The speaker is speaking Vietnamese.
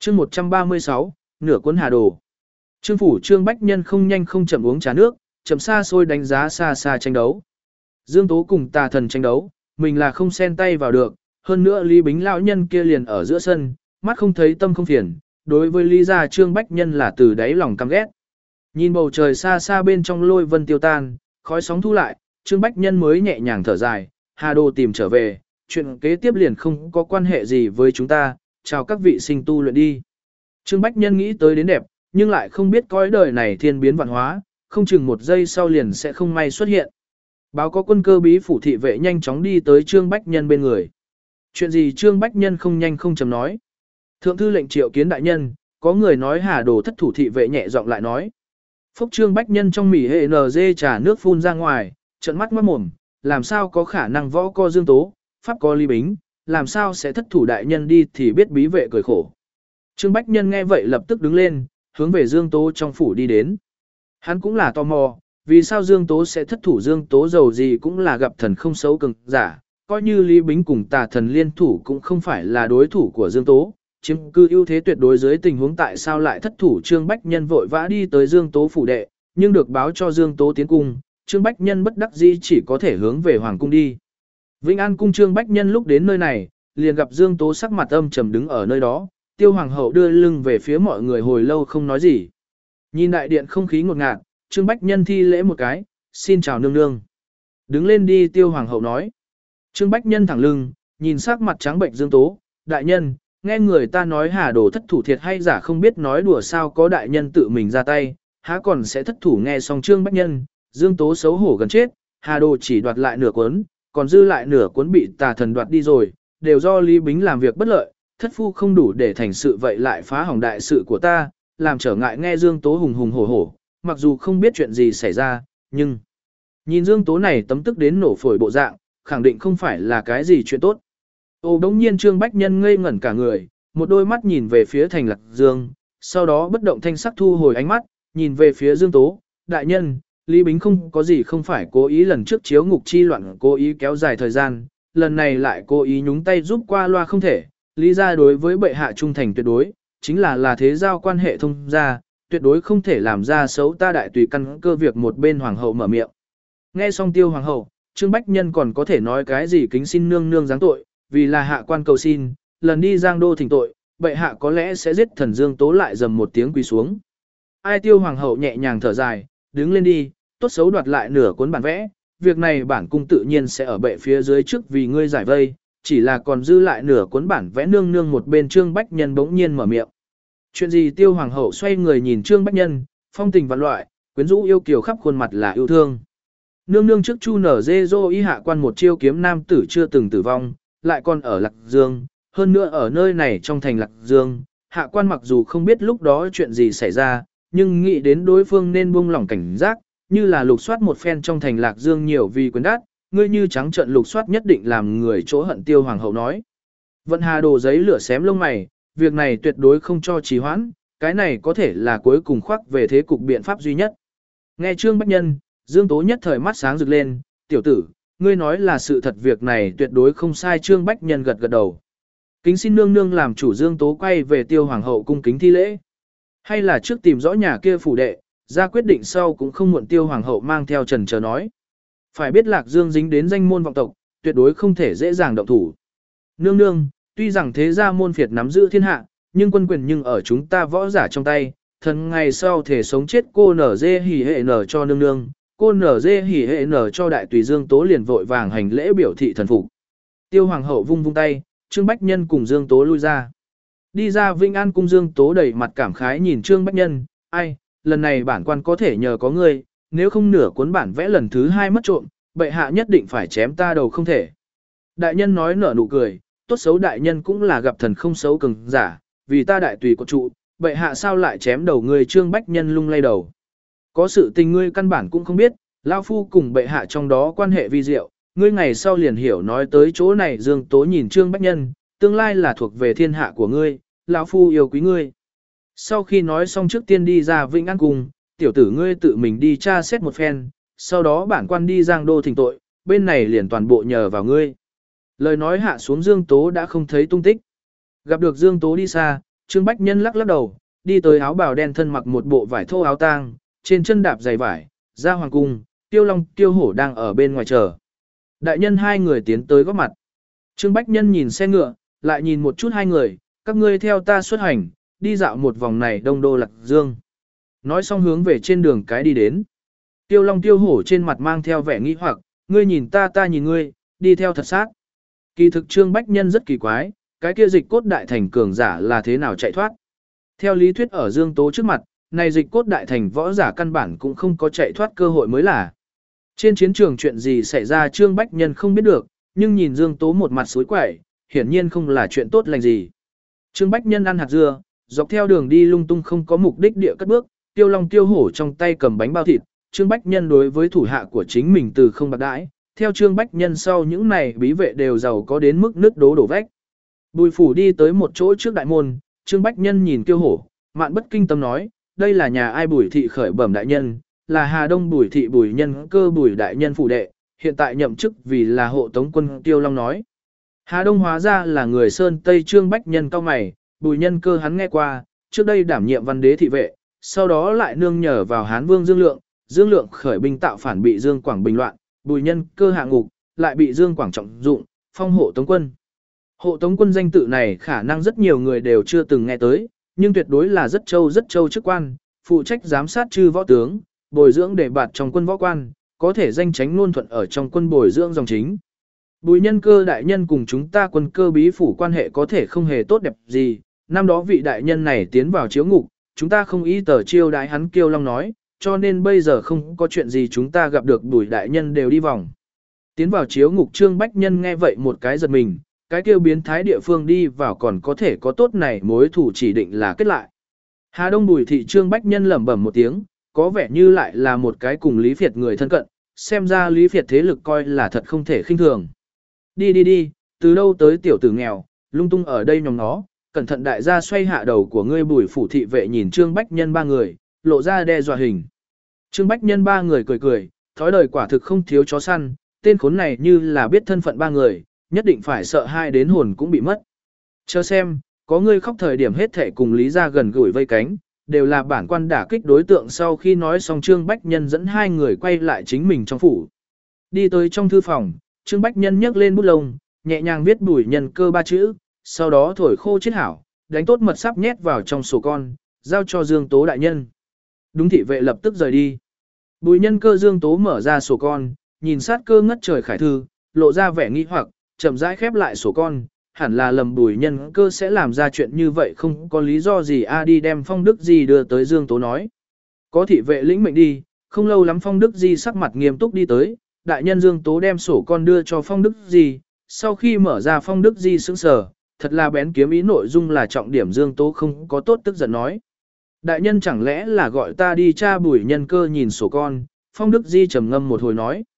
Chương 136, nửa cuốn Hà Đồ. Trương phủ Trương Bách Nhân không nhanh không chậm uống trà nước, chậm xa xôi đánh giá xa xa tranh đấu. Dương Tố cùng Tà Thần tranh đấu, mình là không xen tay vào được, hơn nữa Lý Bính lão nhân kia liền ở giữa sân, mắt không thấy tâm không phiền, đối với Lý gia Trương Bách Nhân là từ đáy lòng căm ghét. Nhìn bầu trời xa xa bên trong lôi vân tiêu tan, khói sóng thu lại, Trương Bách Nhân mới nhẹ nhàng thở dài, Hà Đồ tìm trở về, chuyện kế tiếp liền không có quan hệ gì với chúng ta, chào các vị sinh tu luyện đi. Trương Bách Nhân nghĩ tới đến đẹp, nhưng lại không biết cõi đời này thiên biến vạn hóa, không chừng một giây sau liền sẽ không may xuất hiện. Báo có quân cơ bí phủ thị vệ nhanh chóng đi tới Trương Bách Nhân bên người. Chuyện gì Trương Bách Nhân không nhanh không chậm nói. Thượng thư lệnh triệu kiến đại nhân, có người nói Hà Đồ thất thủ thị vệ nhẹ giọng lại nói. Phúc Trương Bách Nhân trong mỉ hệ NG trà nước phun ra ngoài, trợn mắt ngoát mồm, làm sao có khả năng võ co Dương Tố, pháp co Lý Bính, làm sao sẽ thất thủ đại nhân đi thì biết bí vệ cười khổ. Trương Bách Nhân nghe vậy lập tức đứng lên, hướng về Dương Tố trong phủ đi đến. Hắn cũng là tò mò, vì sao Dương Tố sẽ thất thủ. Dương Tố giàu gì cũng là gặp thần không xấu cường giả, coi như Lý Bính cùng Tà Thần liên thủ cũng không phải là đối thủ của Dương Tố, chiếm cư ưu thế tuyệt đối dưới tình huống tại sao lại thất thủ. Trương Bách Nhân vội vã đi tới Dương Tố phủ đệ, nhưng được báo cho Dương Tố tiến cung, Trương Bách Nhân bất đắc dĩ chỉ có thể hướng về Hoàng cung đi. Vĩnh An cung Trương Bách Nhân lúc đến nơi này, liền gặp Dương Tố sắc mặt âm trầm đứng ở nơi đó, Tiêu Hoàng hậu đưa lưng về phía mọi người hồi lâu không nói gì. Nhìn đại điện không khí ngột ngạt, Trương Bách Nhân thi lễ một cái, xin chào nương nương. Đứng lên đi. Tiêu Hoàng hậu nói. Trương Bách Nhân thẳng lưng, nhìn sắc mặt trắng bệnh Dương Tố, đại nhân, nghe người ta nói Hà Đồ thất thủ thiệt hay giả không biết nói đùa sao có đại nhân tự mình ra tay, há còn sẽ thất thủ. Nghe xong Trương Bách Nhân, Dương Tố xấu hổ gần chết, Hà Đồ chỉ đoạt lại nửa cuốn, còn dư lại nửa cuốn bị Tà Thần đoạt đi rồi, đều do Lý Bính làm việc bất lợi, thất phu không đủ để thành sự vậy lại phá hỏng đại sự của ta, làm trở ngại. Nghe Dương Tố hùng hùng hổ hổ, mặc dù không biết chuyện gì xảy ra, nhưng nhìn Dương Tố này tấm tức đến nổ phổi bộ dạng, khẳng định không phải là cái gì chuyện tốt. Đống nhiên Trương Bách Nhân ngây ngẩn cả người, một đôi mắt nhìn về phía Thành Lạc Dương, sau đó bất động thanh sắc thu hồi ánh mắt, nhìn về phía Dương Tố, đại nhân, Lý Bính không có gì không phải cố ý, lần trước chiếu ngục chi loạn cố ý kéo dài thời gian, lần này lại cố ý nhúng tay giúp qua loa không thể. Lý gia đối với bệ hạ trung thành tuyệt đối, chính là thế giao quan hệ thông gia, tuyệt đối không thể làm ra xấu ta đại tùy căn cơ. Việc một bên hoàng hậu mở miệng. Nghe xong Tiêu Hoàng hậu, Trương Bách Nhân còn có thể nói cái gì kính xin nương nương giáng tội, vì là hạ quan cầu xin, lần đi Giang Đô thỉnh tội, bệ hạ có lẽ sẽ giết thần. Dương Tố lại dầm một tiếng quỳ xuống. Ai? Tiêu Hoàng hậu nhẹ nhàng thở dài, đứng lên đi, tốt xấu đoạt lại nửa cuốn bản vẽ, việc này bản cung tự nhiên sẽ ở bệ phía dưới trước vì ngươi giải vây, chỉ là còn dư lại nửa cuốn bản vẽ. Nương nương một bên Trương Bách Nhân bỗng nhiên mở miệng. Chuyện gì? Tiêu Hoàng hậu xoay người nhìn Trương Bách Nhân, phong tình vạn loại, quyến rũ yêu kiều khắp khuôn mặt là yêu thương. Nương nương trước Chu nở dê dô ý hạ quan một chiêu kiếm nam tử chưa từng tử vong, lại còn ở Lạc Dương, hơn nữa ở nơi này trong thành Lạc Dương, hạ quan mặc dù không biết lúc đó chuyện gì xảy ra, nhưng nghĩ đến đối phương nên buông lỏng cảnh giác, như là lục soát một phen trong thành Lạc Dương nhiều vì quyền đắt, ngươi như trắng trợn lục soát nhất định làm người chỗ hận. Tiêu Hoàng hậu nói. Vận Hà Đồ giấy lửa xém lông mày, việc này tuyệt đối không cho trì hoãn, cái này có thể là cuối cùng khoác về thế cục biện pháp duy nhất. Nghe Trương Bách Nhân, Dương Tố nhất thời mắt sáng rực lên, tiểu tử, ngươi nói là sự thật, việc này tuyệt đối không sai. Trương Bách Nhân gật gật đầu. Kính xin nương nương làm chủ. Dương Tố quay về Tiêu Hoàng hậu cung kính thi lễ. Hay là trước tìm rõ nhà kia phủ đệ, ra quyết định sau cũng không muộn. Tiêu Hoàng hậu mang theo trần chờ nói. Phải biết Lạc Dương dính đến danh môn vọng tộc, tuyệt đối không thể dễ dàng động thủ. Nương nương, tuy rằng thế gia môn phiệt nắm giữ thiên hạ, nhưng quân quyền nhưng ở chúng ta võ giả trong tay, thần ngày sau thể sống chết cô nở dê hỉ hệ nở cho nương nương, cô nở dê hỉ hệ nở cho đại tùy. Dương Tố liền vội vàng hành lễ biểu thị thần phục. Tiêu Hoàng hậu vung vung tay, Trương Bách Nhân cùng Dương Tố lui ra. Đi ra Vĩnh An cung, Dương Tố đầy mặt cảm khái nhìn Trương Bách Nhân, ai, lần này bản quan có thể nhờ có ngươi, nếu không nửa cuốn bản vẽ lần thứ 2 mất trộm, bệ hạ nhất định phải chém ta đầu không thể. Đại nhân nói nở nụ cười, tốt xấu đại nhân cũng là gặp thần không xấu cường giả, vì ta đại tùy có trụ, bệ hạ sao lại chém đầu ngươi? Trương Bách Nhân lung lay đầu. Có sự tình ngươi căn bản cũng không biết, lão phu cùng bệ hạ trong đó quan hệ vi diệu, ngươi ngày sau liền hiểu. Nói tới chỗ này, Dương Tố nhìn Trương Bách Nhân, tương lai là thuộc về thiên hạ của ngươi, lão phu yêu quý ngươi. Sau khi nói xong trước tiên đi ra Vĩnh An cung, tiểu tử ngươi tự mình đi tra xét một phen, sau đó bản quan đi Giang Đô thỉnh tội, bên này liền toàn bộ nhờ vào ngươi. Lời nói hạ xuống, Dương Tố đã không thấy tung tích. Gặp được Dương Tố đi xa, Trương Bách Nhân lắc lắc đầu, đi tới áo bào đen thân mặc một bộ vải thô áo tang, trên chân đạp giày vải, ra hoàng cung, Tiêu Long Tiêu Hổ đang ở bên ngoài chờ. Đại nhân hai người tiến tới góp mặt. Trương Bách Nhân nhìn xe ngựa, lại nhìn một chút hai người, các ngươi theo ta xuất hành, đi dạo một vòng này Đông Đô Lạc Dương. Nói xong hướng về trên đường cái đi đến. Tiêu Long Tiêu Hổ trên mặt mang theo vẻ nghi hoặc, ngươi nhìn ta ta nhìn ngươi, đi theo thật sát. Kỳ thực Trương Bách Nhân rất kỳ quái, cái kia dịch cốt đại thành cường giả là thế nào chạy thoát. Theo lý thuyết ở Dương Tố trước mặt, này dịch cốt đại thành võ giả căn bản cũng không có chạy thoát cơ hội mới là. Trên chiến trường chuyện gì xảy ra Trương Bách Nhân không biết được, nhưng nhìn Dương Tố một mặt suối quẩy, hiển nhiên không là chuyện tốt lành gì. Trương Bách Nhân ăn hạt dưa, dọc theo đường đi lung tung không có mục đích địa cất bước, Tiêu Long Tiêu Hổ trong tay cầm bánh bao thịt, Trương Bách Nhân đối với thủ hạ của chính mình từ không bạc đãi, theo Trương Bách Nhân sau những này bí vệ đều giàu có đến mức nứt đổ vách. Bùi phủ đi tới một chỗ trước đại môn, Trương Bách Nhân nhìn Tiêu Hổ, mạn bất kinh tâm nói, đây là nhà ai Bùi thị khởi bẩm đại nhân, là Hà Đông Bùi thị Bùi Nhân Cơ Bùi đại nhân phủ đệ, hiện tại nhậm chức vì là hộ tống quân. Tiêu Long nói. Hà Đông hóa ra là người Sơn Tây. Trương Bách Nhân cao mày, Bùi Nhân Cơ hắn nghe qua, trước đây đảm nhiệm văn đế thị vệ, sau đó lại nương nhờ vào Hán Vương Dương Lượng khởi binh tạo phản bị Dương Quảng bình loạn, Bùi Nhân Cơ hạ ngục, lại bị Dương Quảng trọng dụng, phong hộ tống quân. Hộ tống quân danh tự này khả năng rất nhiều người đều chưa từng nghe tới, nhưng tuyệt đối là rất châu chức quan, phụ trách giám sát chư võ tướng, bồi dưỡng đề bạt trong quân võ quan, có thể danh tránh luôn thuận ở trong quân bồi dưỡng dòng chính. Bùi Nhân Cơ đại nhân cùng chúng ta quân cơ bí phủ quan hệ có thể không hề tốt đẹp gì, năm đó vị đại nhân này tiến vào chiếu ngục, chúng ta không ý tờ chiêu đái hắn. Kiêu Long nói, cho nên bây giờ không có chuyện gì chúng ta gặp được Bùi đại nhân đều đi vòng. Tiến vào chiếu ngục Trương Bách Nhân nghe vậy một cái giật mình, cái kêu biến thái địa phương đi vào còn có thể có tốt này mối thủ chỉ định là kết lại. Hà Đông Bùi thị Trương Bách Nhân lẩm bẩm một tiếng, có vẻ như lại là một cái cùng Lý Việt người thân cận, xem ra Lý Việt thế lực coi là thật không thể khinh thường. Đi, từ đâu tới tiểu tử nghèo, lung tung ở đây nhòm nó, cẩn thận đại gia xoay hạ đầu của ngươi. Bùi phủ thị vệ nhìn Trương Bách Nhân ba người, lộ ra đe dọa hình. Trương Bách Nhân ba người cười, thói đời quả thực không thiếu chó săn, tên khốn này như là biết thân phận ba người, nhất định phải sợ hai đến hồn cũng bị mất. Chờ xem, có ngươi khóc thời điểm hết thể cùng Lý gia gần gũi vây cánh, đều là bản quan đả kích đối tượng. Sau khi nói xong Trương Bách Nhân dẫn hai người quay lại chính mình trong phủ. Đi tới trong thư phòng, Trương Bách Nhân nhấc lên bút lông, nhẹ nhàng viết Bùi Nhân Cơ ba chữ, sau đó thổi khô chiết hảo, đánh tốt mật sắp nhét vào trong sổ con, giao cho Dương Tố đại nhân. Đúng thị vệ lập tức rời đi. Bùi Nhân Cơ Dương Tố mở ra sổ con, nhìn sát cơ ngất trời khải thư, lộ ra vẻ nghi hoặc, chậm rãi khép lại sổ con, hẳn là lầm Bùi Nhân Cơ sẽ làm ra chuyện như vậy không có lý do gì. Đi đem Phong Đức Di đưa tới. Dương Tố nói. Có thị vệ lĩnh mệnh đi, không lâu lắm Phong Đức Di sắc mặt nghiêm túc đi tới, đại nhân. Dương Tố đem sổ con đưa cho Phong Đức Di, sau khi mở ra Phong Đức Di sững sờ, thật là bén kiếm ý, nội dung là trọng điểm. Dương Tố không có tốt tức giận nói. Đại nhân chẳng lẽ là gọi ta đi tra Bùi Nhân Cơ nhìn sổ con. Phong Đức Di trầm ngâm một hồi nói.